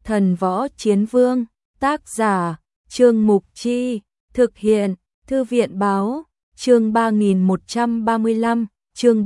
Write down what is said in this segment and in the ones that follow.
Thần võ chiến vương, tác giả, Trương Mục Chi, thực hiện, Thư viện báo, chương 3135, chương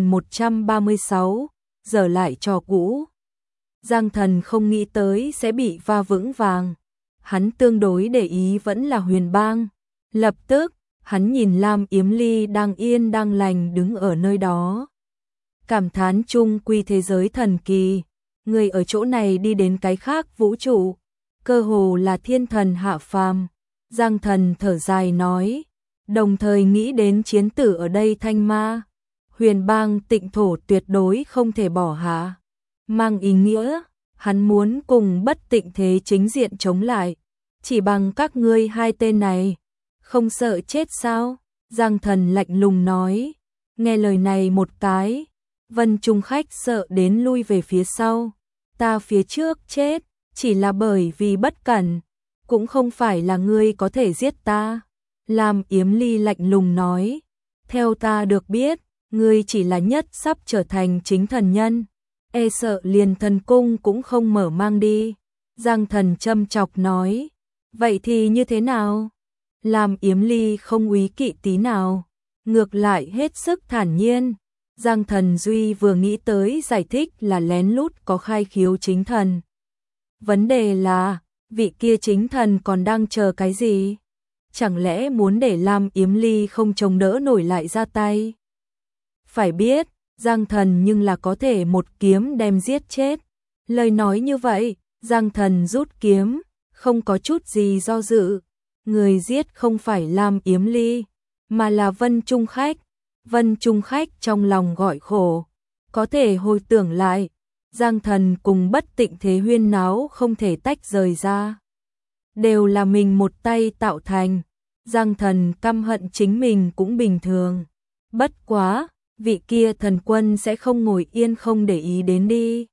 3136, giờ lại trò cũ. Giang Thần không nghĩ tới sẽ bị va vững vàng. Hắn tương đối để ý vẫn là Huyền Bang. Lập tức, hắn nhìn Lam Yếm Ly đang yên đang lành đứng ở nơi đó. Cảm thán chung quy thế giới thần kỳ. Người ở chỗ này đi đến cái khác vũ trụ, cơ hồ là thiên thần hạ phàm. Giang Thần thở dài nói, đồng thời nghĩ đến chiến tử ở đây Thanh Ma. Huyền Bang tịnh thổ tuyệt đối không thể bỏ hạ. Mang ý nghĩa, hắn muốn cùng Bất Tịnh Thế chính diện chống lại. Chỉ bằng các ngươi hai tên này, không sợ chết sao? Giang Thần lạnh lùng nói. Nghe lời này một cái, Vân Trung Khách sợ đến lui về phía sau. Ta phía trước chết, chỉ là bởi vì bất cẩn, cũng không phải là ngươi có thể giết ta. Lam Yếm Ly lạnh lùng nói. Theo ta được biết, ngươi chỉ là nhất sắp trở thành chính thần nhân. E sợ liền thần cung cũng không mở mang đi. Giang Thần châm chọc nói. Vậy thì như thế nào? Lam Yếm Ly không úy kỵ tí nào, ngược lại hết sức thản nhiên. Giang Thần Duy vừa nghĩ tới giải thích là lén lút có khai khiếu chính thần. Vấn đề là, vị kia chính thần còn đang chờ cái gì? Chẳng lẽ muốn để Lam Yếm Ly không chống đỡ nổi lại ra tay? Phải biết, Giang Thần nhưng là có thể một kiếm đem giết chết. Lời nói như vậy, Giang Thần rút kiếm, không có chút gì do dự. Người giết không phải Lam Yếm Ly, mà là Vân Trung Khách. Vân Trung Khách trong lòng gọi khổ. Có thể hồi tưởng lại, Giang Thần cùng Bất Tịnh Thế huyên náo không thể tách rời ra. Đều là mình một tay tạo thành. Giang Thần căm hận chính mình cũng bình thường. Bất quá, vị kia thần quân sẽ không ngồi yên không để ý đến đi.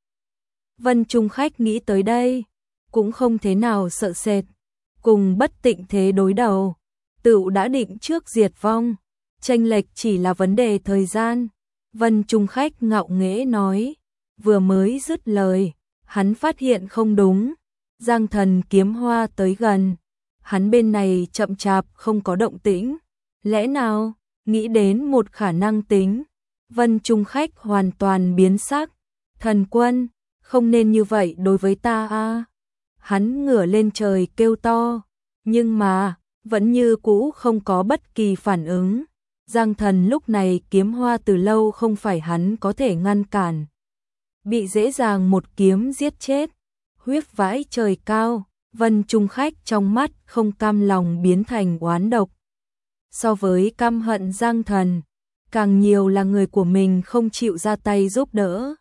Vân Trung Khách nghĩ tới đây, cũng không thế nào sợ sệt. Cùng Bất Tịnh Thế đối đầu, tựu đã định trước diệt vong. Chênh lệch chỉ là vấn đề thời gian. Vân Trung Khách ngạo nghễ nói. Vừa mới dứt lời, hắn phát hiện không đúng. Giang Thần kiếm hoa tới gần. Hắn bên này chậm chạp không có động tĩnh. Lẽ nào, nghĩ đến một khả năng tính. Vân Trung Khách hoàn toàn biến sắc. Thần quân, không nên như vậy đối với ta a. Hắn ngửa lên trời kêu to. Nhưng mà, vẫn như cũ không có bất kỳ phản ứng. Giang Thần lúc này kiếm hoa từ lâu không phải hắn có thể ngăn cản. Bị dễ dàng một kiếm giết chết. Huyết vãi trời cao, Vân Trung Khách trong mắt không cam lòng biến thành oán độc. So với căm hận Giang Thần, càng nhiều là người của mình không chịu ra tay giúp đỡ.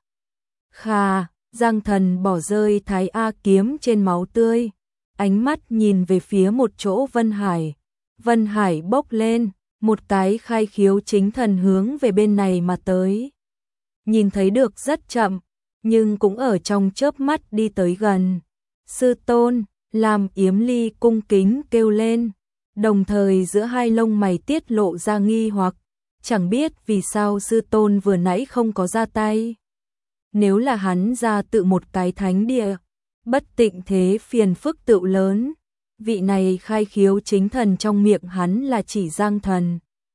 Khà, Giang Thần bỏ rơi Thái A kiếm trên máu tươi. Ánh mắt nhìn về phía một chỗ Vân Hải. Vân Hải bốc lên, một cái khai khiếu chính thần hướng về bên này mà tới. Nhìn thấy được rất chậm, nhưng cũng ở trong chớp mắt đi tới gần. Sư tôn, Lam Yếm Ly cung kính kêu lên. Đồng thời giữa hai lông mày tiết lộ ra nghi hoặc. Chẳng biết vì sao sư tôn vừa nãy không có ra tay. Nếu là hắn ra tự một cái thánh địa, Bất Tịnh Thế phiền phức tựu lớn. Vị này khai khiếu chính thần trong miệng hắn là chỉ Giang Thần.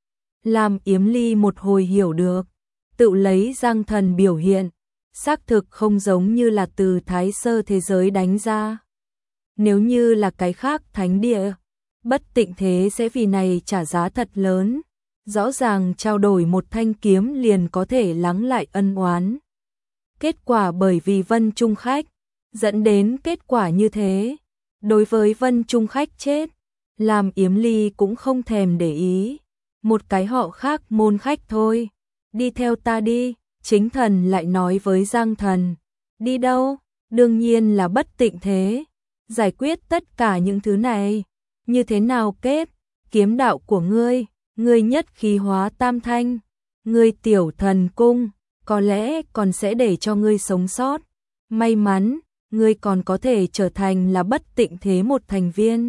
Lam Yếm Ly một hồi hiểu được, tự lấy Giang Thần biểu hiện, xác thực không giống như là từ Thái Sơ thế giới đánh ra. Nếu như là cái khác thánh địa, Bất Tịnh Thế sẽ vì này trả giá thật lớn. Rõ ràng trao đổi một thanh kiếm liền có thể lắng lại ân oán. Kết quả bởi vì Vân Trung Khách, dẫn đến kết quả như thế. Đối với Vân Trung Khách chết, Lam Yếm Ly cũng không thèm để ý. Một cái họ khác môn khách thôi. Đi theo ta đi, chính thần lại nói với Giang Thần. Đi đâu? Đương nhiên là Bất Tịnh Thế. Giải quyết tất cả những thứ này. Như thế nào kết? Kiếm đạo của ngươi nhất khí hóa tam thanh. Ngươi tiểu thần cung, có lẽ còn sẽ để cho ngươi sống sót. May mắn, ngươi còn có thể trở thành là Bất Tịnh Thế một thành viên.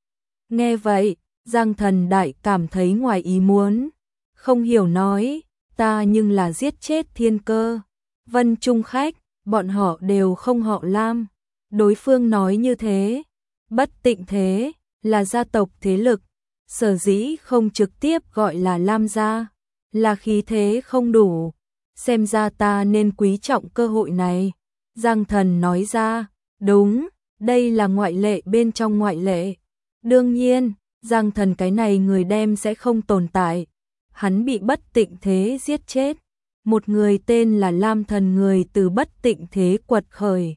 Nghe vậy, Giang Thần đại cảm thấy ngoài ý muốn. Không hiểu nói, ta nhưng là giết chết Thiên Cơ, Vân Trung Khách, bọn họ đều không họ Lam. Đối phương nói như thế, Bất Tịnh Thế là gia tộc thế lực, sở dĩ không trực tiếp gọi là Lam gia, là khí thế không đủ, xem ra ta nên quý trọng cơ hội này. Giang Thần nói ra, đúng, đây là ngoại lệ bên trong ngoại lệ. Đương nhiên, Giang Thần cái này người đem sẽ không tồn tại. Hắn bị Bất Tịnh Thế giết chết. Một người tên là Lam Thần người từ Bất Tịnh Thế quật khởi.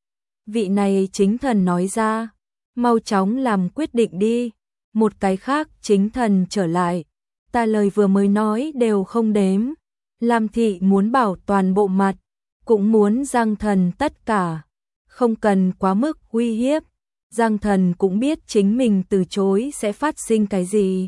Vị này chính thần nói ra, mau chóng làm quyết định đi. Một cái khác chính thần trở lại, ta lời vừa mới nói đều không đếm. Lam thị muốn bảo toàn bộ mặt, cũng muốn Giang Thần tất cả, không cần quá mức uy hiếp. Giang Thần cũng biết chính mình từ chối sẽ phát sinh cái gì.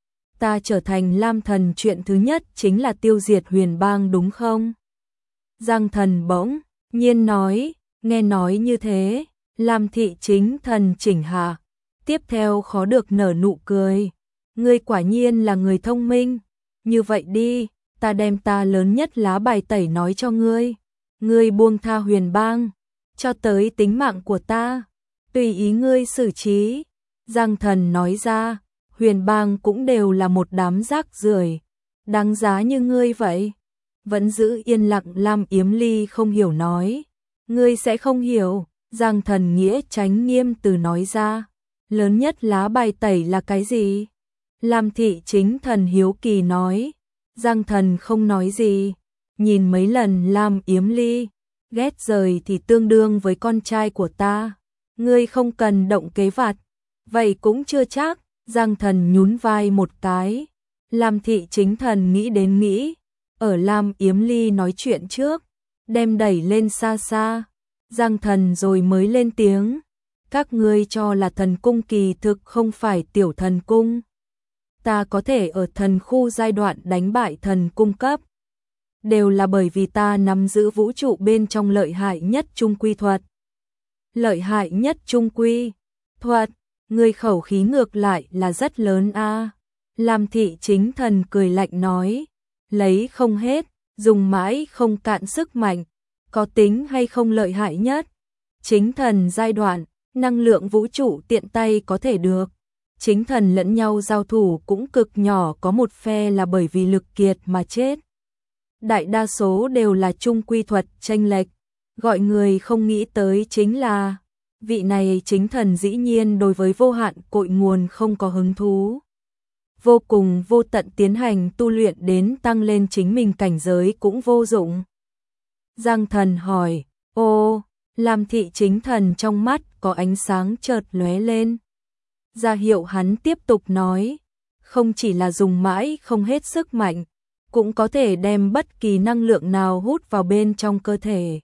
Ta trở thành Lam Thần chuyện thứ nhất chính là tiêu diệt Huyền Bang đúng không? Giang Thần bỗng nhiên nói, nghe nói như thế, Lam thị chính thần chỉnh hạ, tiếp theo khó được nở nụ cười. Ngươi quả nhiên là người thông minh, như vậy đi, ta đem ta lớn nhất lá bài tẩy nói cho ngươi. Ngươi buông tha Huyền Bang, cho tới tính mạng của ta, tùy ý ngươi xử trí. Giang Thần nói ra, Huyền Bang cũng đều là một đám rác rưởi, đáng giá như ngươi vậy. Vẫn giữ yên lặng Lam Yếm Ly không hiểu nói, ngươi sẽ không hiểu. Giang Thần nghĩa tránh nghiêm từ nói ra, lớn nhất lá bài tẩy là cái gì? Lam thị chính thần hiếu kỳ nói. Giang Thần không nói gì, nhìn mấy lần Lam Yếm Ly, ghét rời thì tương đương với con trai của ta. Ngươi không cần động kế vặt, vậy cũng chưa chắc. Giang Thần nhún vai một cái. Lam thị chính thần nghĩ đến nghĩ, ở Lam Yếm Ly nói chuyện trước, đem đẩy lên xa xa. Giang Thần rồi mới lên tiếng, các ngươi cho là thần cung kỳ thực không phải tiểu thần cung. Ta có thể ở thần khu giai đoạn đánh bại thần cung cấp, đều là bởi vì ta nắm giữ vũ trụ bên trong lợi hại nhất trung quy thuật. Lợi hại nhất trung quy thuật, người khẩu khí ngược lại là rất lớn a. Lam thị chính thần cười lạnh nói, lấy không hết, dùng mãi không cạn sức mạnh, có tính hay không lợi hại nhất. Chính thần giai đoạn, năng lượng vũ trụ tiện tay có thể được. Chính thần lẫn nhau giao thủ cũng cực nhỏ có một phe là bởi vì lực kiệt mà chết. Đại đa số đều là trung quy thuật chênh lệch, gọi người không nghĩ tới chính là vị này chính thần dĩ nhiên đối với vô hạn cội nguồn không có hứng thú. Vô cùng vô tận tiến hành tu luyện đến tăng lên chính mình cảnh giới cũng vô dụng. Giang Thần hỏi, ô, Lam thị chính thần trong mắt có ánh sáng chợt lóe lên. Ra hiệu hắn tiếp tục nói, không chỉ là dùng mãi không hết sức mạnh, cũng có thể đem bất kỳ năng lượng nào hút vào bên trong cơ thể.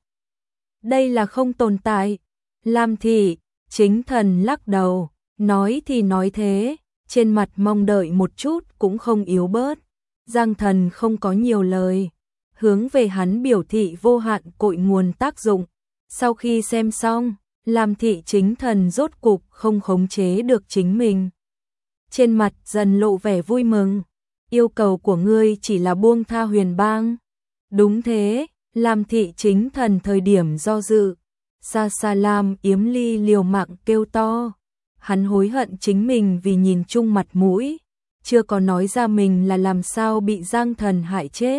Đây là không tồn tại. Lam thị chính thần lắc đầu, nói thì nói thế, trên mặt mong đợi một chút cũng không yếu bớt. Giang Thần không có nhiều lời, hướng về hắn biểu thị vô hạn cội nguồn tác dụng. Sau khi xem xong, Lam thị chính thần rốt cục không khống chế được chính mình. Trên mặt dần lộ vẻ vui mừng. Yêu cầu của ngươi chỉ là buông tha Huyền Bang. Đúng thế, Lam thị chính thần thời điểm do dự. Xa xa Lam Yếm Ly liều mạng kêu to. Hắn hối hận chính mình vì nhìn chung mặt mũi, chưa có nói ra mình là làm sao bị Giang Thần hại chết.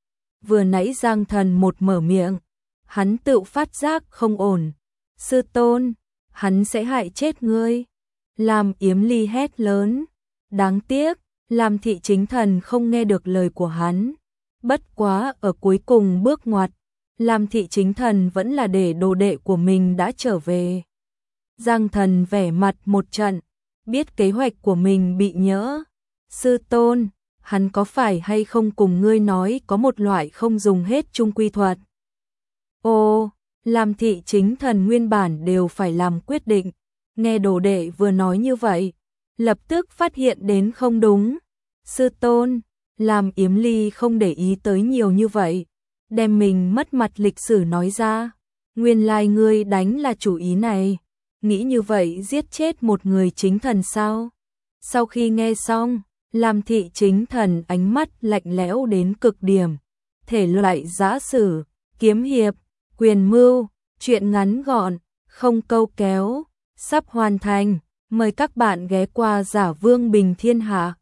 Vừa nãy Giang Thần một mở miệng, hắn tự phát giác không ổn. Sư tôn, hắn sẽ hại chết ngươi. Lam Yếm Ly hét lớn. Đáng tiếc, Lam thị chính thần không nghe được lời của hắn. Bất quá ở cuối cùng bước ngoặt, Lam thị chính thần vẫn là để đồ đệ của mình đã trở về. Giang Thần vẻ mặt một trận, biết kế hoạch của mình bị nhỡ. Sư tôn, hắn có phải hay không cùng ngươi nói có một loại không dùng hết trung quy thuật? Ô, Lam thị chính thần nguyên bản đều phải làm quyết định, nghe đồ đệ vừa nói như vậy, lập tức phát hiện đến không đúng. Sư tôn, Lam Yếm Ly không để ý tới nhiều như vậy, đem mình mất mặt lịch sử nói ra. Nguyên lai ngươi đánh là chủ ý này, nghĩ như vậy giết chết một người chính thần sao? Sau khi nghe xong, Lam thị chính thần ánh mắt lạnh lẽo đến cực điểm. Thể loại giã sử, kiếm hiệp, quyền mưu, chuyện ngắn gọn, không câu kéo, sắp hoàn thành. Mời các bạn ghé qua Giả Vương Bình Thiên Hạ.